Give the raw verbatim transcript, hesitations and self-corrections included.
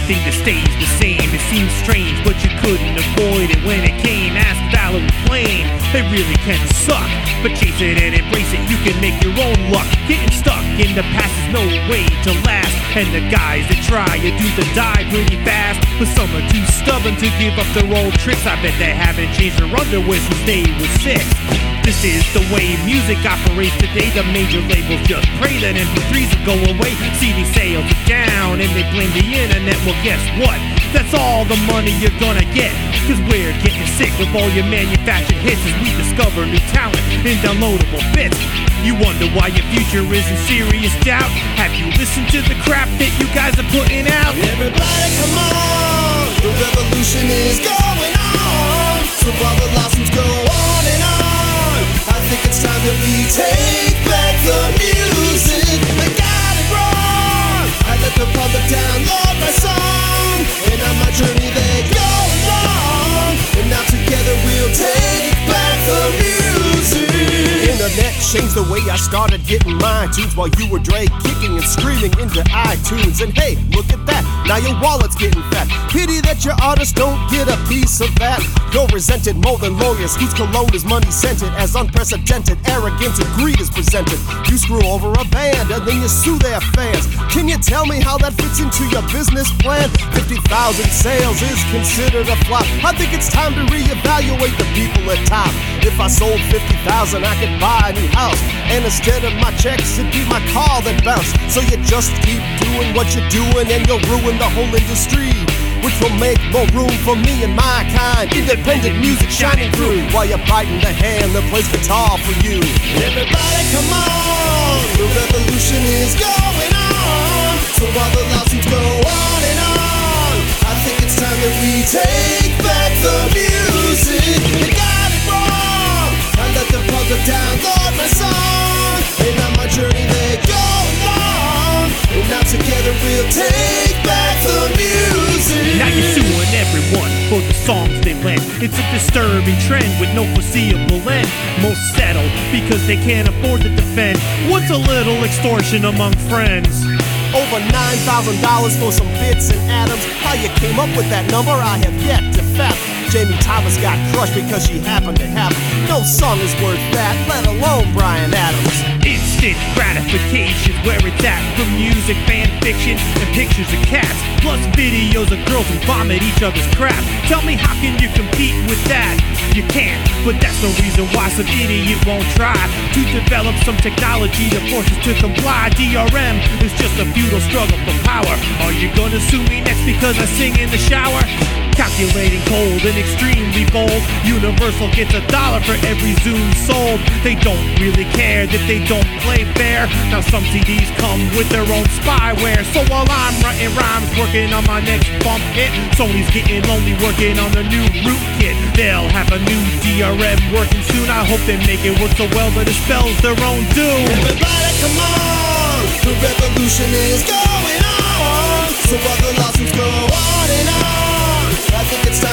everything that stays the same. It seems strange, but you couldn't avoid it when it came. Ask Valor and Flame, they really can suck. But chase it and embrace it, you can make your own luck. Getting stuck in the past is no way to last. And the guys that try, you do the die pretty fast. But some are too stubborn to give up their old tricks. I bet they haven't changed their underwear since they were six. This is the way music operates today. The major labels just pray that M P threes will go away. C D sales are down and they blame the internet. Well, guess what? That's all the money you're gonna get. Cause we're getting sick of all your manufactured hits as we discover new talent in downloadable bits. You wonder why your future is in serious doubt. Have you listened to the crap that you guys are putting out? Everybody come on, the revolution is going on. So while the lawsuits go on and on, I think it's time that we take back the music. They got it wrong. I let the public download my song, and on my journey they go along. And now together we'll take back the music. Internet changed the way I started getting my tunes while you were Dre kicking and screaming into iTunes. And hey, look at that, now your wallet's getting fat. Pity that your artists don't get a piece of that. You're resented more than lawyers whose cologne is money scented. As unprecedented arrogance and greed is presented. You screw over a band and then you sue their fans. Can you tell me how that fits into your business plan? fifty thousand sales is considered a flop. I think it's time to reevaluate the people at top. If I sold fifty thousand, I could buy a new house. And instead of my checks, it'd be my car that bounced. So you just keep doing what you're doing and you'll ruin the whole industry, which will make more room for me and my kind. Independent music shining through while you're biting the hand that plays guitar for you. Everybody come on, the revolution is going on. So while the lawsuits go on and on, I think it's time that we take back the music. You got it wrong. I let the public download my song, and on my journey they go along. And now together we'll take back the music. Now you're suing everyone for the songs they lent. It's a disturbing trend with no foreseeable end. Most settle because they can't afford to defend. What's a little extortion among friends? Over nine thousand dollars for some bits and atoms. How you came up with that number, I have yet to fathom. Jamie Thomas got crushed because she happened to have it. No song is worth that, let alone Bryan Adams. Instant gratification's where it's at. From music, fan fiction, and pictures of cats, plus videos of girls who vomit each other's crap. Tell me, how can you compete with that? You can't, but that's no reason why some idiot won't try to develop some technology that forces to comply. D R M is just a futile struggle for power. Are you gonna sue me next because I sing in the shower? Calculating cold and extremely bold. Universal gets a dollar for every Zoom sold. They don't really care that they don't play fair. Now some C Ds come with their own spyware. So while I'm writing rhymes, working on my next bump hit, Sony's getting lonely working on the new rootkit. They'll have a new D R M working soon. I hope they make it work so well that it spells their own doom. Everybody come on, the revolution is going on. So while the lawsuits go on and on, I think it's time